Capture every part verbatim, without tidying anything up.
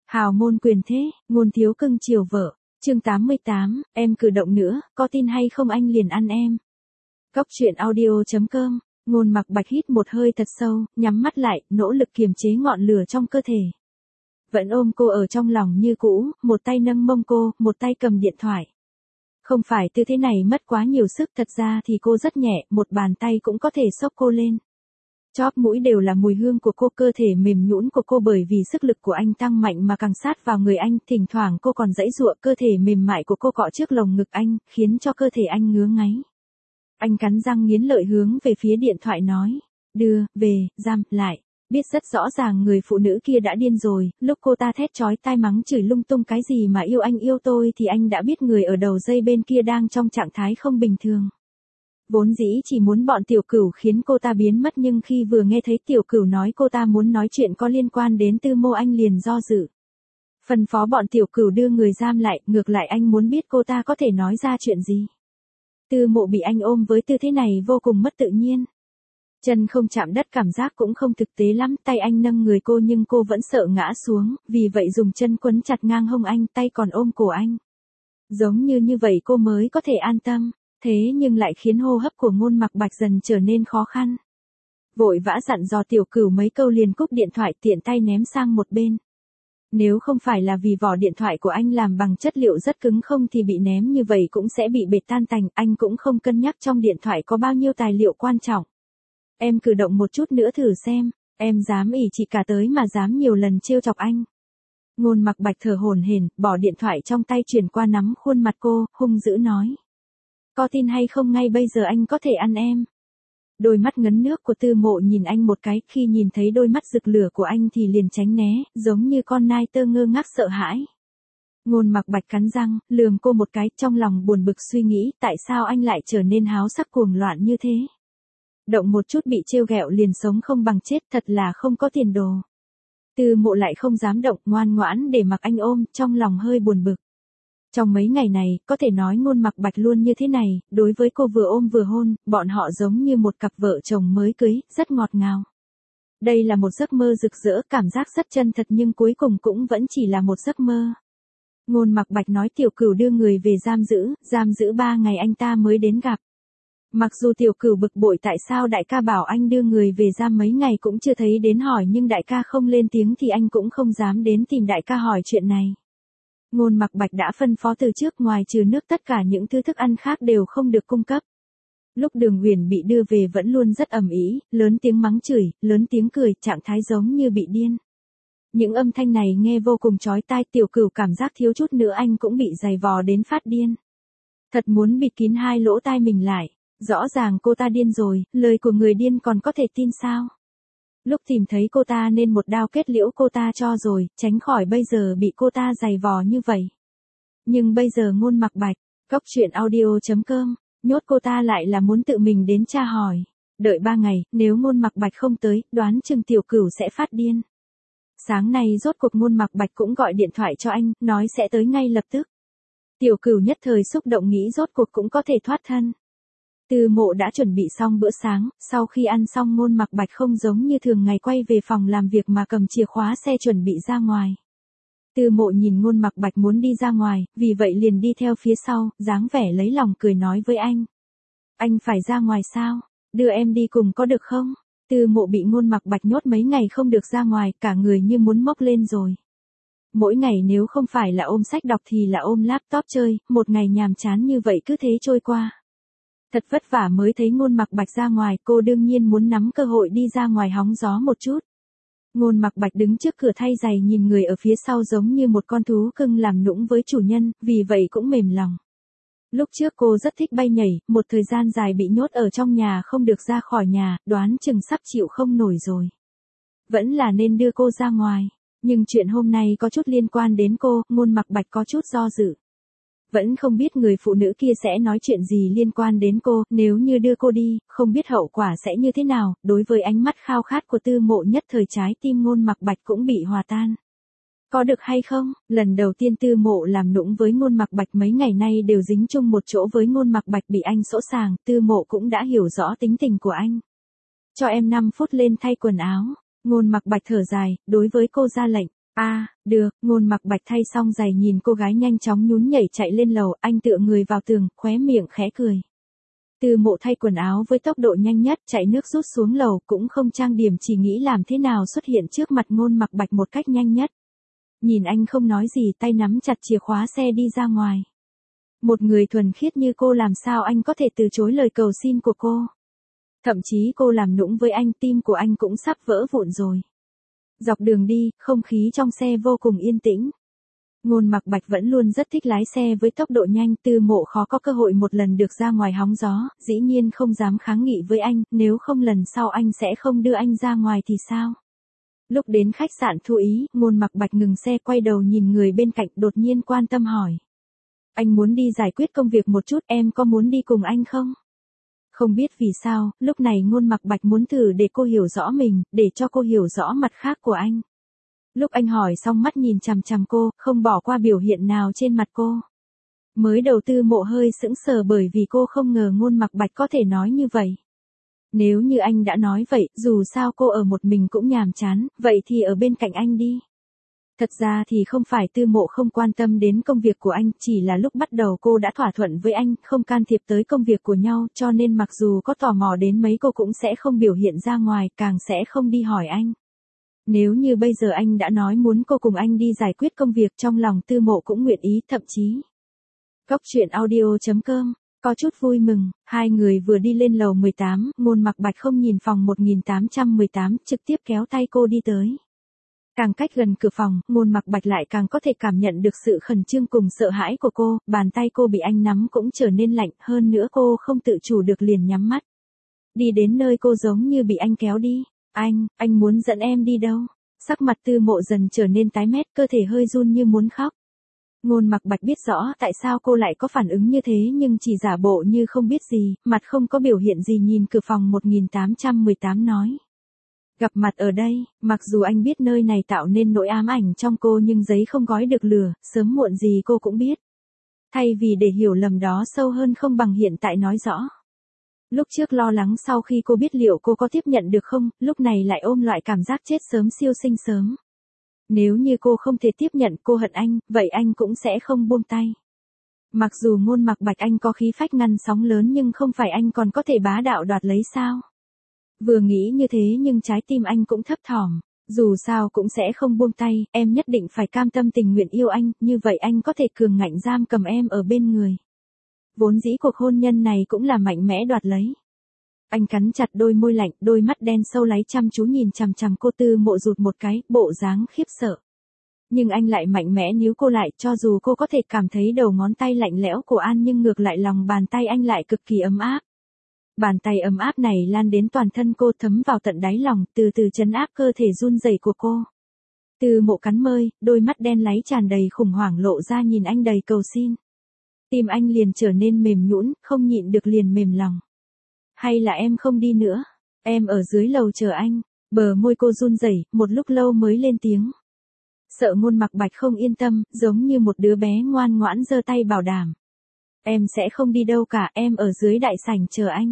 Hào môn quyền thế, ngôn thiếu cưng chiều vợ. Chương tám mươi tám, em cử động nữa, có tin hay không anh liền ăn em. Góc truyện audio chấm com, Ngôn Mặc Bạch hít một hơi thật sâu, nhắm mắt lại, nỗ lực kiềm chế ngọn lửa trong cơ thể. Vẫn ôm cô ở trong lòng như cũ, một tay nâng mông cô, một tay cầm điện thoại. Không phải tư thế này mất quá nhiều sức, thật ra thì cô rất nhẹ, một bàn tay cũng có thể xốc cô lên. Chóp mũi đều là mùi hương của cô, cơ thể mềm nhũn của cô bởi vì sức lực của anh tăng mạnh mà càng sát vào người anh, thỉnh thoảng cô còn giãy giụa, cơ thể mềm mại của cô cọ trước lồng ngực anh, khiến cho cơ thể anh ngứa ngáy. Anh cắn răng nghiến lợi hướng về phía điện thoại nói, đưa, về, giam, lại. Biết rất rõ ràng người phụ nữ kia đã điên rồi, lúc cô ta thét chói tai mắng chửi lung tung cái gì mà yêu anh yêu tôi thì anh đã biết người ở đầu dây bên kia đang trong trạng thái không bình thường. Vốn dĩ chỉ muốn bọn tiểu cửu khiến cô ta biến mất, nhưng khi vừa nghe thấy tiểu cửu nói cô ta muốn nói chuyện có liên quan đến Tư Mộ, anh liền do dự. Phân phó bọn tiểu cửu đưa người giam lại, ngược lại anh muốn biết cô ta có thể nói ra chuyện gì. Tư Mộ bị anh ôm với tư thế này vô cùng mất tự nhiên. Chân không chạm đất cảm giác cũng không thực tế lắm, tay anh nâng người cô nhưng cô vẫn sợ ngã xuống, vì vậy dùng chân quấn chặt ngang hông anh, tay còn ôm cổ anh. Giống như như vậy cô mới có thể an tâm. Thế nhưng lại khiến hô hấp của Ngôn Mặc Bạch dần trở nên khó khăn. Vội vã dặn dò tiểu cửu mấy câu liền cúp điện thoại, tiện tay ném sang một bên. Nếu không phải là vì vỏ điện thoại của anh làm bằng chất liệu rất cứng, không thì bị ném như vậy cũng sẽ bị bệt tan tành, anh cũng không cân nhắc trong điện thoại có bao nhiêu tài liệu quan trọng. Em cử động một chút nữa thử xem, em dám ỷ chị cả tới mà dám nhiều lần trêu chọc anh. Ngôn Mặc Bạch thở hổn hển, bỏ điện thoại trong tay chuyển qua nắm khuôn mặt cô, hung dữ nói. Có tin hay không ngay bây giờ anh có thể ăn em. Đôi mắt ngấn nước của Tư Mộ nhìn anh một cái, khi nhìn thấy đôi mắt rực lửa của anh thì liền tránh né, giống như con nai tơ ngơ ngác sợ hãi. Ngôn Mặc Bạch cắn răng, lườm cô một cái, trong lòng buồn bực suy nghĩ, tại sao anh lại trở nên háo sắc cuồng loạn như thế. Động một chút bị trêu ghẹo liền sống không bằng chết, thật là không có tiền đồ. Tư Mộ lại không dám động, ngoan ngoãn để mặc anh ôm, trong lòng hơi buồn bực. Trong mấy ngày này, có thể nói Ngôn Mặc Bạch luôn như thế này, đối với cô vừa ôm vừa hôn, bọn họ giống như một cặp vợ chồng mới cưới, rất ngọt ngào. Đây là một giấc mơ rực rỡ, cảm giác rất chân thật nhưng cuối cùng cũng vẫn chỉ là một giấc mơ. Ngôn Mặc Bạch nói tiểu cửu đưa người về giam giữ, giam giữ ba ngày anh ta mới đến gặp. Mặc dù tiểu cửu bực bội tại sao đại ca bảo anh đưa người về giam mấy ngày cũng chưa thấy đến hỏi, nhưng đại ca không lên tiếng thì anh cũng không dám đến tìm đại ca hỏi chuyện này. Ngôn Mặc Bạch đã phân phó từ trước, ngoài trừ nước tất cả những thứ thức ăn khác đều không được cung cấp. Lúc Đường Huyền bị đưa về vẫn luôn rất ầm ĩ, lớn tiếng mắng chửi, lớn tiếng cười, trạng thái giống như bị điên. Những âm thanh này nghe vô cùng chói tai, tiểu cửu cảm giác thiếu chút nữa anh cũng bị giày vò đến phát điên. Thật muốn bịt kín hai lỗ tai mình lại, rõ ràng cô ta điên rồi, lời của người điên còn có thể tin sao. Lúc tìm thấy cô ta nên một đao kết liễu cô ta cho rồi, tránh khỏi bây giờ bị cô ta giày vò như vậy. Nhưng bây giờ Ngôn Mặc Bạch, góc truyện audio chấm com, nhốt cô ta lại là muốn tự mình đến tra hỏi. Đợi ba ngày, nếu Ngôn Mặc Bạch không tới, đoán chừng tiểu cửu sẽ phát điên. Sáng nay rốt cuộc Ngôn Mặc Bạch cũng gọi điện thoại cho anh, nói sẽ tới ngay lập tức. Tiểu cửu nhất thời xúc động nghĩ rốt cuộc cũng có thể thoát thân. Tư Mộ đã chuẩn bị xong bữa sáng, sau khi ăn xong Ngôn Mặc Bạch không giống như thường ngày quay về phòng làm việc mà cầm chìa khóa xe chuẩn bị ra ngoài. Tư Mộ nhìn Ngôn Mặc Bạch muốn đi ra ngoài, vì vậy liền đi theo phía sau, dáng vẻ lấy lòng cười nói với anh. Anh phải ra ngoài sao? Đưa em đi cùng có được không? Tư Mộ bị Ngôn Mặc Bạch nhốt mấy ngày không được ra ngoài, cả người như muốn mốc lên rồi. Mỗi ngày nếu không phải là ôm sách đọc thì là ôm laptop chơi, một ngày nhàm chán như vậy cứ thế trôi qua. Thật vất vả mới thấy Ngôn Mặc Bạch ra ngoài, cô đương nhiên muốn nắm cơ hội đi ra ngoài hóng gió một chút. Ngôn Mặc Bạch đứng trước cửa thay giày nhìn người ở phía sau giống như một con thú cưng làm nũng với chủ nhân, vì vậy cũng mềm lòng. Lúc trước cô rất thích bay nhảy, một thời gian dài bị nhốt ở trong nhà không được ra khỏi nhà, đoán chừng sắp chịu không nổi rồi. Vẫn là nên đưa cô ra ngoài, nhưng chuyện hôm nay có chút liên quan đến cô, Ngôn Mặc Bạch có chút do dự. Vẫn không biết người phụ nữ kia sẽ nói chuyện gì liên quan đến cô, nếu như đưa cô đi, không biết hậu quả sẽ như thế nào. Đối với ánh mắt khao khát của Tư Mộ, nhất thời trái tim Ngôn Mặc Bạch cũng bị hòa tan. Có được hay không? Lần đầu tiên Tư Mộ làm nũng với Ngôn Mặc Bạch, mấy ngày nay đều dính chung một chỗ với Ngôn Mặc Bạch bị anh sỗ sàng, Tư Mộ cũng đã hiểu rõ tính tình của anh. Cho em năm phút lên thay quần áo. Ngôn Mặc Bạch thở dài, đối với cô ra lệnh. À, được, Ngôn Mặc Bạch thay xong giày nhìn cô gái nhanh chóng nhún nhảy chạy lên lầu, anh tựa người vào tường, khóe miệng khẽ cười. Từ Mộ thay quần áo với tốc độ nhanh nhất, chạy nước rút xuống lầu, cũng không trang điểm, chỉ nghĩ làm thế nào xuất hiện trước mặt Ngôn Mặc Bạch một cách nhanh nhất. Nhìn anh không nói gì, tay nắm chặt chìa khóa xe đi ra ngoài. Một người thuần khiết như cô, làm sao anh có thể từ chối lời cầu xin của cô? Thậm chí cô làm nũng với anh, tim của anh cũng sắp vỡ vụn rồi. Dọc đường đi, không khí trong xe vô cùng yên tĩnh. Ngôn Mặc Bạch vẫn luôn rất thích lái xe với tốc độ nhanh, Từ Mộ khó có cơ hội một lần được ra ngoài hóng gió, dĩ nhiên không dám kháng nghị với anh, nếu không lần sau anh sẽ không đưa anh ra ngoài thì sao? Lúc đến khách sạn Thu Ý, Ngôn Mặc Bạch ngừng xe quay đầu nhìn người bên cạnh, đột nhiên quan tâm hỏi. Anh muốn đi giải quyết công việc một chút, em có muốn đi cùng anh không? Không biết vì sao, lúc này Ngôn Mặc Bạch muốn thử để cô hiểu rõ mình, để cho cô hiểu rõ mặt khác của anh. Lúc anh hỏi xong mắt nhìn chằm chằm cô, không bỏ qua biểu hiện nào trên mặt cô. Mới đầu Tư Mộ hơi sững sờ bởi vì cô không ngờ Ngôn Mặc Bạch có thể nói như vậy. Nếu như anh đã nói vậy, dù sao cô ở một mình cũng nhàm chán, vậy thì ở bên cạnh anh đi. Thật ra thì không phải Tư Mộ không quan tâm đến công việc của anh, chỉ là lúc bắt đầu cô đã thỏa thuận với anh, không can thiệp tới công việc của nhau, cho nên mặc dù có tò mò đến mấy cô cũng sẽ không biểu hiện ra ngoài, càng sẽ không đi hỏi anh. Nếu như bây giờ anh đã nói muốn cô cùng anh đi giải quyết công việc, trong lòng Tư Mộ cũng nguyện ý, thậm chí. Góc truyện audio chấm com, có chút vui mừng, hai người vừa đi lên lầu mười tám, Ngôn Mặc Bạch không nhìn phòng một nghìn tám trăm mười tám, trực tiếp kéo tay cô đi tới. Càng cách gần cửa phòng, Ngôn Mặc Bạch lại càng có thể cảm nhận được sự khẩn trương cùng sợ hãi của cô, bàn tay cô bị anh nắm cũng trở nên lạnh, hơn nữa cô không tự chủ được liền nhắm mắt. Đi đến nơi cô giống như bị anh kéo đi. Anh, anh muốn dẫn em đi đâu? Sắc mặt Tư Mộ dần trở nên tái mét, cơ thể hơi run như muốn khóc. Ngôn Mặc Bạch biết rõ tại sao cô lại có phản ứng như thế nhưng chỉ giả bộ như không biết gì, mặt không có biểu hiện gì nhìn cửa phòng một nghìn tám trăm mười tám nói. Gặp mặt ở đây, mặc dù anh biết nơi này tạo nên nỗi ám ảnh trong cô nhưng giấy không gói được lửa, sớm muộn gì cô cũng biết. Thay vì để hiểu lầm đó sâu hơn không bằng hiện tại nói rõ. Lúc trước lo lắng sau khi cô biết liệu cô có tiếp nhận được không, lúc này lại ôm loại cảm giác chết sớm siêu sinh sớm. Nếu như cô không thể tiếp nhận cô hận anh, vậy anh cũng sẽ không buông tay. Mặc dù Ngôn Mặc Bạch anh có khí phách ngăn sóng lớn nhưng không phải anh còn có thể bá đạo đoạt lấy sao? Vừa nghĩ như thế nhưng trái tim anh cũng thấp thỏm. Dù sao cũng sẽ không buông tay, em nhất định phải cam tâm tình nguyện yêu anh, như vậy anh có thể cường ngạnh giam cầm em ở bên người. Vốn dĩ cuộc hôn nhân này cũng là mạnh mẽ đoạt lấy. Anh cắn chặt đôi môi lạnh, đôi mắt đen sâu láy chăm chú nhìn chằm chằm cô. Tư Mộ rụt một cái, bộ dáng khiếp sợ. Nhưng anh lại mạnh mẽ níu cô lại, cho dù cô có thể cảm thấy đầu ngón tay lạnh lẽo của anh nhưng ngược lại lòng bàn tay anh lại cực kỳ ấm áp. Bàn tay ấm áp này lan đến toàn thân cô, thấm vào tận đáy lòng, từ từ trấn áp cơ thể run rẩy của cô. Tư Mộ cắn môi, đôi mắt đen láy tràn đầy khủng hoảng lộ ra nhìn anh đầy cầu xin. Tim anh liền trở nên mềm nhũn, không nhịn được liền mềm lòng. Hay là em không đi nữa? Em ở dưới lầu chờ anh. Bờ môi cô run rẩy, một lúc lâu mới lên tiếng. Sợ Ngôn Mặc Bạch không yên tâm, giống như một đứa bé ngoan ngoãn giơ tay bảo đảm. Em sẽ không đi đâu cả, em ở dưới đại sảnh chờ anh.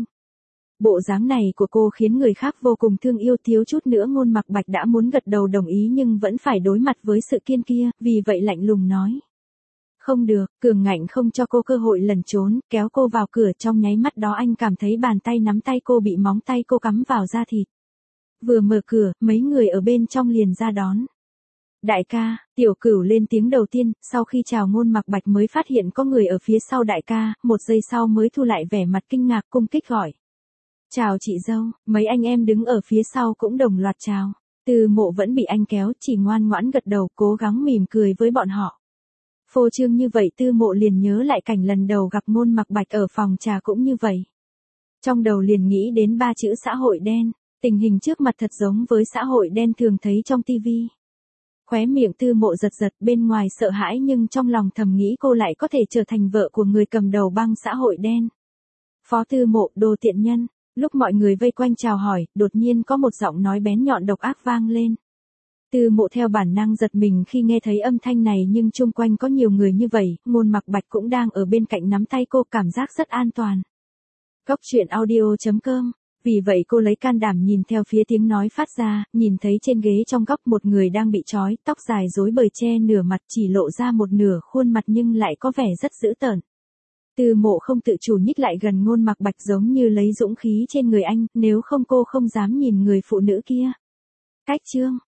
Bộ dáng này của cô khiến người khác vô cùng thương yêu, thiếu chút nữa Ngôn Mặc Bạch đã muốn gật đầu đồng ý nhưng vẫn phải đối mặt với sự kiên kia, vì vậy lạnh lùng nói. Không được, cường ngạnh không cho cô cơ hội lẩn trốn, kéo cô vào cửa. Trong nháy mắt đó anh cảm thấy bàn tay nắm tay cô bị móng tay cô cắm vào da thịt. Vừa mở cửa, mấy người ở bên trong liền ra đón. Đại ca, Tiểu Cửu lên tiếng đầu tiên, sau khi chào Ngôn Mặc Bạch mới phát hiện có người ở phía sau đại ca, một giây sau mới thu lại vẻ mặt kinh ngạc cung kích gọi. Chào chị dâu, mấy anh em đứng ở phía sau cũng đồng loạt chào. Tư Mộ vẫn bị anh kéo, chỉ ngoan ngoãn gật đầu, cố gắng mỉm cười với bọn họ. Phô trương như vậy Tư Mộ liền nhớ lại cảnh lần đầu gặp Ngôn Mặc Bạch ở phòng trà cũng như vậy. Trong đầu liền nghĩ đến ba chữ xã hội đen, tình hình trước mặt thật giống với xã hội đen thường thấy trong tivi. Khóe miệng Tư Mộ giật giật, bên ngoài sợ hãi nhưng trong lòng thầm nghĩ cô lại có thể trở thành vợ của người cầm đầu băng xã hội đen. Phó Tư Mộ, đồ tiện nhân. Lúc mọi người vây quanh chào hỏi, đột nhiên có một giọng nói bén nhọn độc ác vang lên. Tư Mộ theo bản năng giật mình khi nghe thấy âm thanh này nhưng chung quanh có nhiều người như vậy, Ngôn Mặc Bạch cũng đang ở bên cạnh nắm tay cô, cảm giác rất an toàn. Góc truyện audio chấm com Vì vậy cô lấy can đảm nhìn theo phía tiếng nói phát ra, nhìn thấy trên ghế trong góc một người đang bị trói, tóc dài rối bời che nửa mặt, chỉ lộ ra một nửa khuôn mặt nhưng lại có vẻ rất dữ tợn. Từ Mộ không tự chủ nhích lại gần Ngôn Mặc Bạch giống như lấy dũng khí trên người anh, nếu không cô không dám nhìn người phụ nữ kia. Cách chương